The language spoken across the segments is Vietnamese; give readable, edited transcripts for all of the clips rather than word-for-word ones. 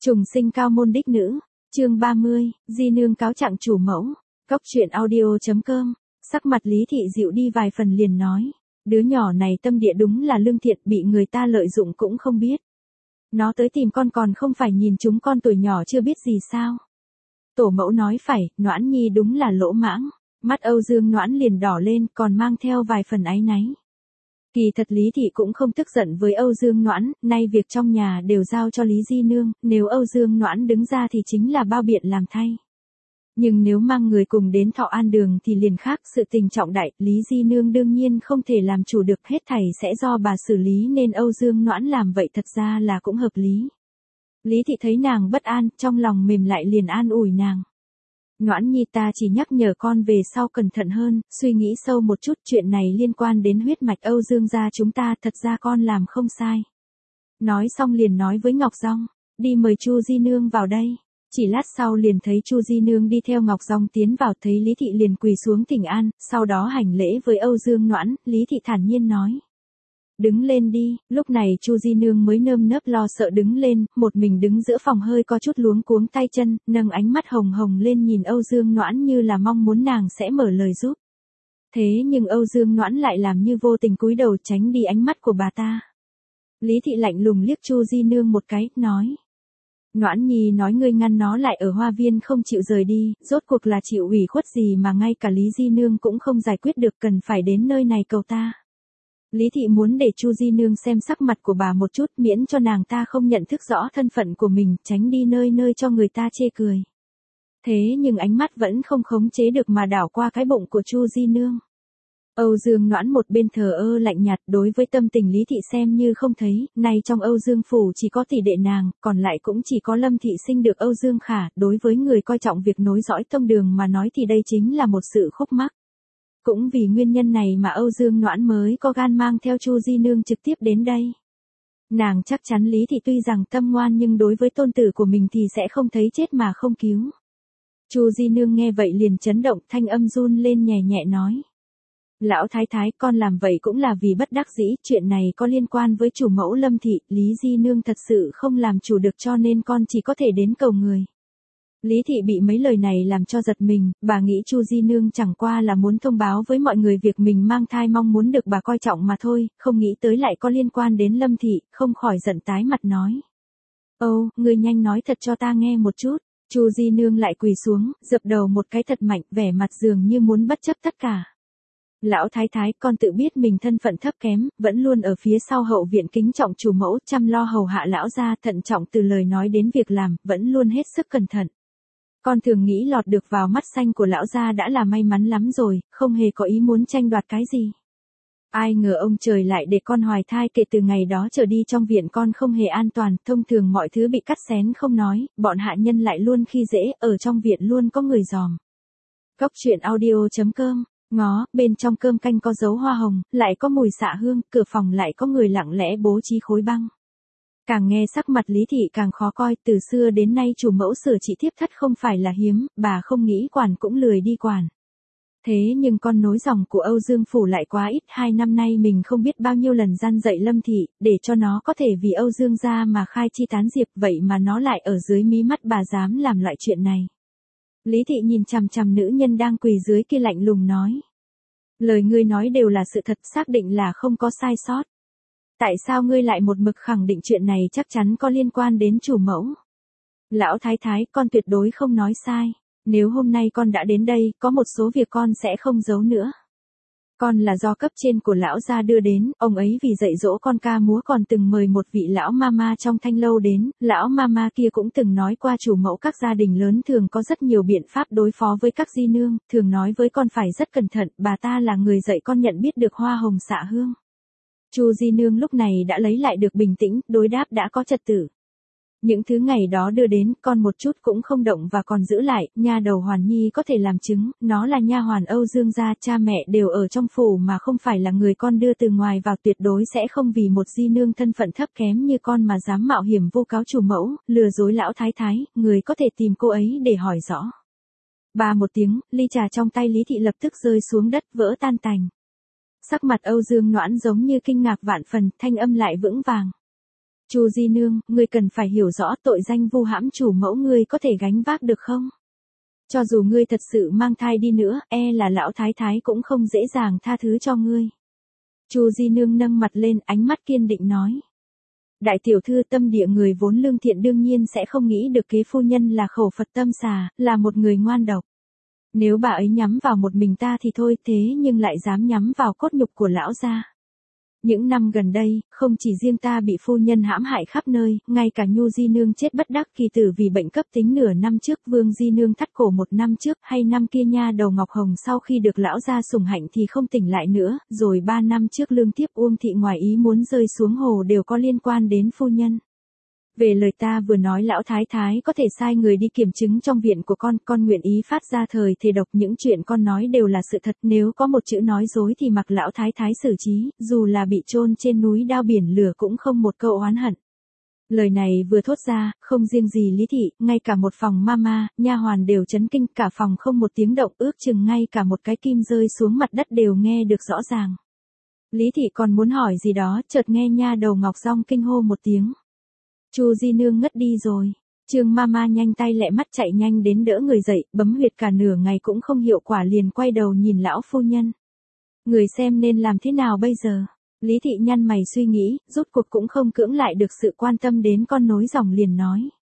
Trùng sinh cao môn đích nữ, chương 30, di nương cáo trạng chủ mẫu, cóc truyện audio.com, sắc mặt Lý Thị dịu đi vài phần liền nói, đứa nhỏ này tâm địa đúng là lương thiện, bị người ta lợi dụng cũng không biết. Nó tới tìm con còn không phải nhìn chúng con tuổi nhỏ chưa biết gì sao. Tổ mẫu nói phải, Noãn Nhi đúng là lỗ mãng, mắt Âu Dương Noãn liền đỏ lên còn mang theo vài phần áy náy. Kỳ thật Lý Thị cũng không tức giận với Âu Dương Noãn, nay việc trong nhà đều giao cho Lý Di Nương, nếu Âu Dương Noãn đứng ra thì chính là bao biện làm thay. Nhưng nếu mang người cùng đến Thọ An Đường thì liền khác, sự tình trọng đại, Lý Di Nương đương nhiên không thể làm chủ được, hết thảy sẽ do bà xử lý nên Âu Dương Noãn làm vậy thật ra là cũng hợp lý. Lý Thị thấy nàng bất an, trong lòng mềm lại liền an ủi nàng. Noãn Nhi, ta chỉ nhắc nhở con về sau cẩn thận hơn, suy nghĩ sâu một chút, chuyện này liên quan đến huyết mạch Âu Dương gia chúng ta, thật ra con làm không sai. Nói xong liền nói với Ngọc Dong, đi mời Chu Di Nương vào đây. Chỉ lát sau liền thấy Chu Di Nương đi theo Ngọc Dong tiến vào, thấy Lý Thị liền quỳ xuống thỉnh an, sau đó hành lễ với Âu Dương Noãn, Lý Thị thản nhiên nói. Đứng lên đi, lúc này Chu Di Nương mới nơm nớp lo sợ đứng lên, một mình đứng giữa phòng hơi có chút luống cuống tay chân, nâng ánh mắt hồng hồng lên nhìn Âu Dương Noãn như là mong muốn nàng sẽ mở lời giúp. Thế nhưng Âu Dương Noãn lại làm như vô tình cúi đầu tránh đi ánh mắt của bà ta. Lý Thị lạnh lùng liếc Chu Di Nương một cái, nói. Noãn Nhi nói ngươi ngăn nó lại ở hoa viên không chịu rời đi, rốt cuộc là chịu ủy khuất gì mà ngay cả Lý Di Nương cũng không giải quyết được, cần phải đến nơi này cầu ta. Lý Thị muốn để Chu Di Nương xem sắc mặt của bà một chút, miễn cho nàng ta không nhận thức rõ thân phận của mình, tránh đi nơi nơi cho người ta chê cười. Thế nhưng ánh mắt vẫn không khống chế được mà đảo qua cái bụng của Chu Di Nương. Âu Dương Noãn một bên thờ ơ lạnh nhạt, đối với tâm tình Lý Thị xem như không thấy, nay trong Âu Dương phủ chỉ có tỷ đệ nàng, còn lại cũng chỉ có Lâm Thị sinh được Âu Dương Khả, đối với người coi trọng việc nối dõi tông đường mà nói thì đây chính là một sự khúc mắc. Cũng vì nguyên nhân này mà Âu Dương Noãn mới có gan mang theo Chu Di Nương trực tiếp đến đây. Nàng chắc chắn Lý Thị tuy rằng tâm ngoan nhưng đối với tôn tử của mình thì sẽ không thấy chết mà không cứu. Chu Di Nương nghe vậy liền chấn động, thanh âm run lên nhẹ nhẹ nói. Lão thái thái, con làm vậy cũng là vì bất đắc dĩ, chuyện này có liên quan với chủ mẫu Lâm Thị, Lý Di Nương thật sự không làm chủ được cho nên con chỉ có thể đến cầu người. Lý Thị bị mấy lời này làm cho giật mình, bà nghĩ Chu Di Nương chẳng qua là muốn thông báo với mọi người việc mình mang thai mong muốn được bà coi trọng mà thôi, không nghĩ tới lại có liên quan đến Lâm Thị, không khỏi giận tái mặt nói. Âu, ngươi nhanh nói thật cho ta nghe một chút. Chu Di Nương lại quỳ xuống, dập đầu một cái thật mạnh, vẻ mặt dường như muốn bất chấp tất cả. Lão thái thái, con tự biết mình thân phận thấp kém, vẫn luôn ở phía sau hậu viện kính trọng chủ mẫu, chăm lo hầu hạ lão gia, thận trọng từ lời nói đến việc làm, vẫn luôn hết sức cẩn thận. Con thường nghĩ lọt được vào mắt xanh của lão gia đã là may mắn lắm rồi, không hề có ý muốn tranh đoạt cái gì. Ai ngờ ông trời lại để con hoài thai, kể từ ngày đó trở đi trong viện con không hề an toàn, thông thường mọi thứ bị cắt xén không nói, bọn hạ nhân lại luôn khi dễ, ở trong viện luôn có người dòm. Cóc truyện audio.com. Ngó, bên trong cơm canh có dấu hoa hồng, lại có mùi xạ hương, cửa phòng lại có người lặng lẽ bố trí khối băng. Càng nghe sắc mặt Lý Thị càng khó coi, từ xưa đến nay chủ mẫu sửa trị thiếp thất không phải là hiếm, bà không nghĩ quản cũng lười đi quản. Thế nhưng con nối dòng của Âu Dương phủ lại quá ít, 2 năm nay mình không biết bao nhiêu lần gian dạy Lâm Thị, để cho nó có thể vì Âu Dương gia mà khai chi tán diệp, vậy mà nó lại ở dưới mí mắt bà dám làm loại chuyện này. Lý Thị nhìn chằm chằm nữ nhân đang quỳ dưới kia lạnh lùng nói. Lời ngươi nói đều là sự thật, xác định là không có sai sót. Tại sao ngươi lại một mực khẳng định chuyện này chắc chắn có liên quan đến chủ mẫu? Lão thái thái, con tuyệt đối không nói sai. Nếu hôm nay con đã đến đây, có một số việc con sẽ không giấu nữa. Con là do cấp trên của lão gia đưa đến, ông ấy vì dạy dỗ con ca múa còn từng mời một vị lão mama trong thanh lâu đến, lão mama kia cũng từng nói qua chủ mẫu các gia đình lớn thường có rất nhiều biện pháp đối phó với các di nương, thường nói với con phải rất cẩn thận, bà ta là người dạy con nhận biết được hoa hồng xạ hương. Chu Di Nương lúc này đã lấy lại được bình tĩnh, đối đáp đã có trật tự. Những thứ ngày đó đưa đến, con một chút cũng không động và còn giữ lại, nha đầu Hoàn Nhi có thể làm chứng, nó là nha hoàn Âu Dương gia, cha mẹ đều ở trong phủ mà không phải là người con đưa từ ngoài vào, tuyệt đối sẽ không vì một di nương thân phận thấp kém như con mà dám mạo hiểm vu cáo chủ mẫu, lừa dối lão thái thái, người có thể tìm cô ấy để hỏi rõ. Ba một tiếng, ly trà trong tay Lý Thị lập tức rơi xuống đất vỡ tan tành. Sắc mặt Âu Dương Noãn giống như kinh ngạc vạn phần, thanh âm lại vững vàng. Chu Di Nương, ngươi cần phải hiểu rõ tội danh vu hãm chủ mẫu ngươi có thể gánh vác được không? Cho dù ngươi thật sự mang thai đi nữa, là lão thái thái cũng không dễ dàng tha thứ cho ngươi. Chu Di Nương nâng mặt lên, ánh mắt kiên định nói. Đại tiểu thư tâm địa người vốn lương thiện đương nhiên sẽ không nghĩ được kế phu nhân là khẩu Phật tâm xà, là một người ngoan độc. Nếu bà ấy nhắm vào một mình ta thì thôi, thế nhưng lại dám nhắm vào cốt nhục của lão gia. Những năm gần đây, không chỉ riêng ta bị phu nhân hãm hại khắp nơi, ngay cả Nhu Di Nương chết bất đắc kỳ tử vì bệnh cấp tính nửa năm trước, Vương Di Nương thắt cổ một năm trước, hay năm kia nha đầu Ngọc Hồng sau khi được lão gia sủng hạnh thì không tỉnh lại nữa, rồi 3 năm trước lương tiếp Uông thị ngoài ý muốn rơi xuống hồ đều có liên quan đến phu nhân. Về lời ta vừa nói lão thái thái có thể sai người đi kiểm chứng trong viện của con nguyện ý phát ra thời thề độc, những chuyện con nói đều là sự thật, nếu có một chữ nói dối thì mặc lão thái thái xử trí, dù là bị chôn trên núi đao biển lửa cũng không một câu oán hận. Lời này vừa thốt ra, không riêng gì Lý thị, ngay cả một phòng mama, nha hoàn đều chấn kinh, cả phòng không một tiếng động, ước chừng ngay cả một cái kim rơi xuống mặt đất đều nghe được rõ ràng. Lý thị còn muốn hỏi gì đó, chợt nghe nha đầu Ngọc Dong kinh hô một tiếng. Chu Di Nương ngất đi rồi. Trương Mama nhanh tay lẹ mắt chạy nhanh đến đỡ người dậy, bấm huyệt cả nửa ngày cũng không hiệu quả liền quay đầu nhìn lão phu nhân. Người xem nên làm thế nào bây giờ? Lý thị nhăn mày suy nghĩ, rốt cuộc cũng không cưỡng lại được sự quan tâm đến con nối dòng liền nói.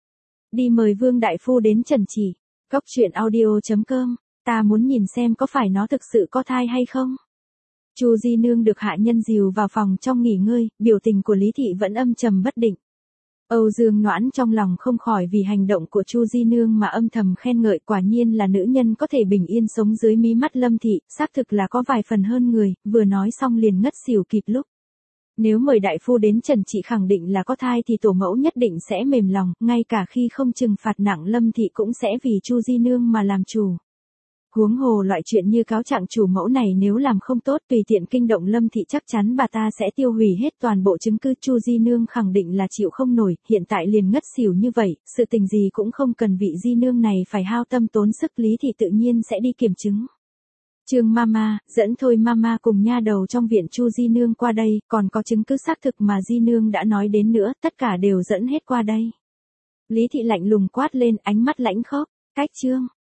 Đi mời Vương Đại Phu đến trần chỉ. Cóc truyện audio.com, ta muốn nhìn xem có phải nó thực sự có thai hay không? Chu Di Nương được hạ nhân dìu vào phòng trong nghỉ ngơi, biểu tình của Lý thị vẫn âm trầm bất định. Âu Dương Noãn trong lòng không khỏi vì hành động của Chu Di Nương mà âm thầm khen ngợi, quả nhiên là nữ nhân có thể bình yên sống dưới mí mắt Lâm thị, xác thực là có vài phần hơn người, vừa nói xong liền ngất xỉu kịp lúc. Nếu mời đại phu đến trần trị khẳng định là có thai thì tổ mẫu nhất định sẽ mềm lòng, ngay cả khi không trừng phạt nặng Lâm thị cũng sẽ vì Chu Di Nương mà làm chủ. Huống hồ loại chuyện như cáo trạng chủ mẫu này nếu làm không tốt tùy tiện kinh động Lâm thị chắc chắn bà ta sẽ tiêu hủy hết toàn bộ chứng cứ. Chu Di Nương khẳng định là chịu không nổi, hiện tại liền ngất xỉu như vậy, sự tình gì cũng không cần vị Di Nương này phải hao tâm tốn sức, Lý thị tự nhiên sẽ đi kiểm chứng. Trương Mama, dẫn Thôi Mama cùng nha đầu trong viện Chu Di Nương qua đây, còn có chứng cứ xác thực mà Di Nương đã nói đến nữa, tất cả đều dẫn hết qua đây. Lý thị lạnh lùng quát lên, ánh mắt lãnh khốc, cách Trương